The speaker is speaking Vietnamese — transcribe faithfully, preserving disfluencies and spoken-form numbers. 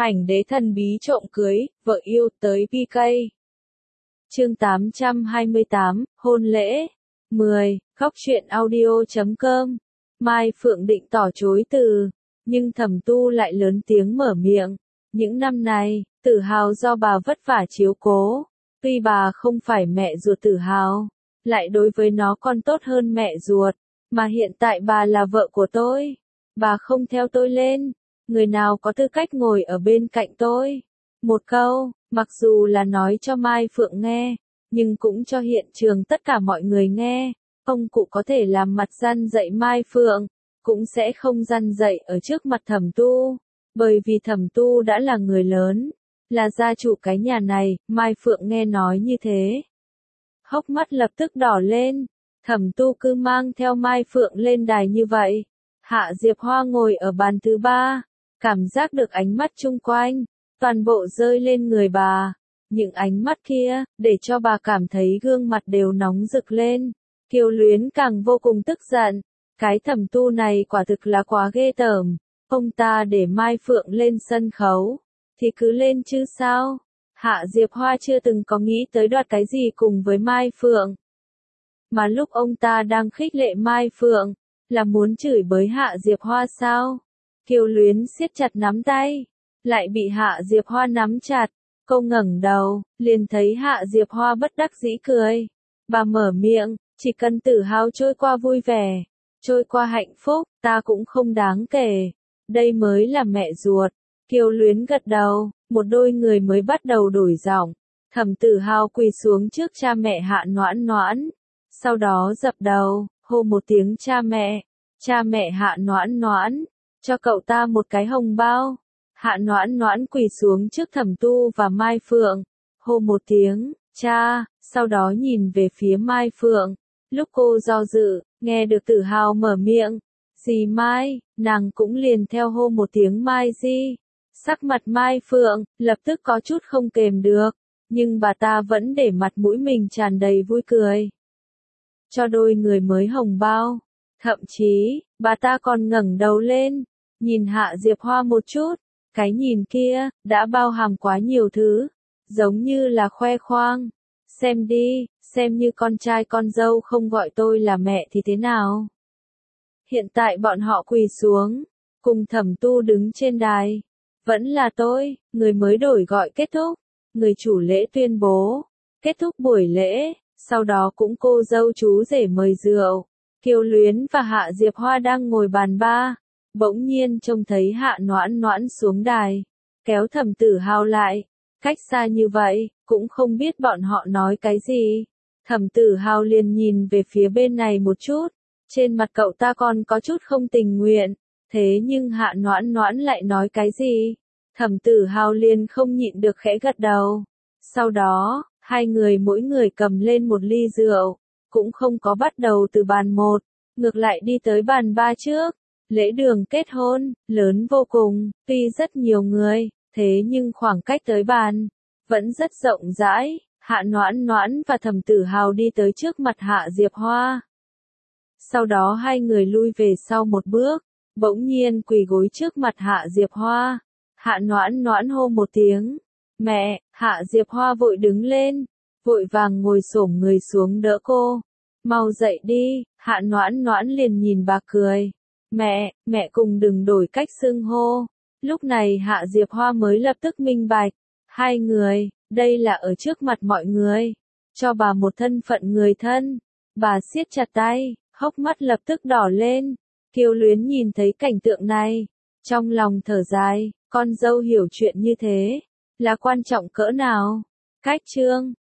Ảnh đế thần bí trộm cưới, vợ yêu tới pê ca. Chương tám trăm hai mươi tám, hôn lễ. mười. Góc truyện audio chấm com. Mai Phượng định tỏ chối từ, nhưng Thẩm Tu lại lớn tiếng mở miệng. Những năm này, Tử Hào do bà vất vả chiếu cố, tuy bà không phải mẹ ruột Tử Hào, lại đối với nó còn tốt hơn mẹ ruột, mà hiện tại bà là vợ của tôi. Bà không theo tôi lên, người nào có tư cách ngồi ở bên cạnh tôi? Một câu, mặc dù là nói cho Mai Phượng nghe, nhưng cũng cho hiện trường tất cả mọi người nghe. Ông cụ có thể làm mặt răn dạy Mai Phượng, cũng sẽ không răn dạy ở trước mặt Thẩm Tu, bởi vì Thẩm Tu đã là người lớn, là gia chủ cái nhà này. Mai Phượng nghe nói như thế, hốc mắt lập tức đỏ lên. Thẩm Tu cứ mang theo Mai Phượng lên đài như vậy. Hạ Diệp Hoa ngồi ở bàn thứ ba, cảm giác được ánh mắt chung quanh, toàn bộ rơi lên người bà. Những ánh mắt kia, để cho bà cảm thấy gương mặt đều nóng rực lên. Kiều Luyến càng vô cùng tức giận. Cái Thẩm Tu này quả thực là quá ghê tởm. Ông ta để Mai Phượng lên sân khấu, thì cứ lên chứ sao? Hạ Diệp Hoa chưa từng có nghĩ tới đoạt cái gì cùng với Mai Phượng. Mà lúc ông ta đang khích lệ Mai Phượng, là muốn chửi bới Hạ Diệp Hoa sao? Kiều Luyến siết chặt nắm tay, lại bị Hạ Diệp Hoa nắm chặt. Cô ngẩng đầu, liền thấy Hạ Diệp Hoa bất đắc dĩ cười. Bà mở miệng, chỉ cần Tử Hào trôi qua vui vẻ, trôi qua hạnh phúc, ta cũng không đáng kể. Đây mới là mẹ ruột. Kiều Luyến gật đầu, một đôi người mới bắt đầu đổi giọng. Thẩm Tử Hào quỳ xuống trước cha mẹ Hạ Noãn Noãn, sau đó dập đầu, hô một tiếng cha mẹ. Cha mẹ Hạ Noãn Noãn, cho cậu ta một cái hồng bao. Hạ Noãn Noãn quỳ xuống trước Thẩm Tu và Mai Phượng, hô một tiếng cha, sau đó nhìn về phía Mai Phượng. Lúc cô do dự, nghe được Tử Hào mở miệng, dì Mai, nàng cũng liền theo hô một tiếng Mai Di. Sắc mặt Mai Phượng lập tức có chút không kềm được, nhưng bà ta vẫn để mặt mũi mình tràn đầy vui cười, cho đôi người mới hồng bao. Thậm chí, bà ta còn ngẩng đầu lên, nhìn Hạ Diệp Hoa một chút. Cái nhìn kia, đã bao hàm quá nhiều thứ, giống như là khoe khoang. Xem đi, xem như con trai con dâu không gọi tôi là mẹ thì thế nào? Hiện tại bọn họ quỳ xuống, cùng Thẩm Tu đứng trên đài. Vẫn là tôi, người mới đổi gọi kết thúc. Người chủ lễ tuyên bố, kết thúc buổi lễ, sau đó cũng cô dâu chú rể mời rượu. Kiều Luyến và Hạ Diệp Hoa đang ngồi bàn ba, bỗng nhiên trông thấy Hạ Noãn Noãn xuống đài, kéo Thẩm Tử Hào lại. Cách xa như vậy, cũng không biết bọn họ nói cái gì. Thẩm Tử Hào liền nhìn về phía bên này một chút, trên mặt cậu ta còn có chút không tình nguyện. Thế nhưng Hạ Noãn Noãn lại nói cái gì? Thẩm Tử Hào liền không nhịn được khẽ gật đầu. Sau đó, hai người mỗi người cầm lên một ly rượu, cũng không có bắt đầu từ bàn một, ngược lại đi tới bàn ba trước. Lễ đường kết hôn, lớn vô cùng, tuy rất nhiều người, thế nhưng khoảng cách tới bàn vẫn rất rộng rãi. Hạ Noãn Noãn và Thẩm Tử Hào đi tới trước mặt Hạ Diệp Hoa. Sau đó hai người lui về sau một bước, bỗng nhiên quỳ gối trước mặt Hạ Diệp Hoa. Hạ Noãn Noãn hô một tiếng mẹ. Hạ Diệp Hoa vội đứng lên, vội vàng ngồi xổm người xuống đỡ cô. Mau dậy đi. Hạ Noãn Noãn liền nhìn bà cười. Mẹ, mẹ cùng đừng đổi cách xưng hô. Lúc này Hạ Diệp Hoa mới lập tức minh bạch. Hai người, đây là ở trước mặt mọi người, cho bà một thân phận người thân. Bà siết chặt tay, hốc mắt lập tức đỏ lên. Kiều Luyến nhìn thấy cảnh tượng này, trong lòng thở dài, con dâu hiểu chuyện như thế, là quan trọng cỡ nào. Cách chương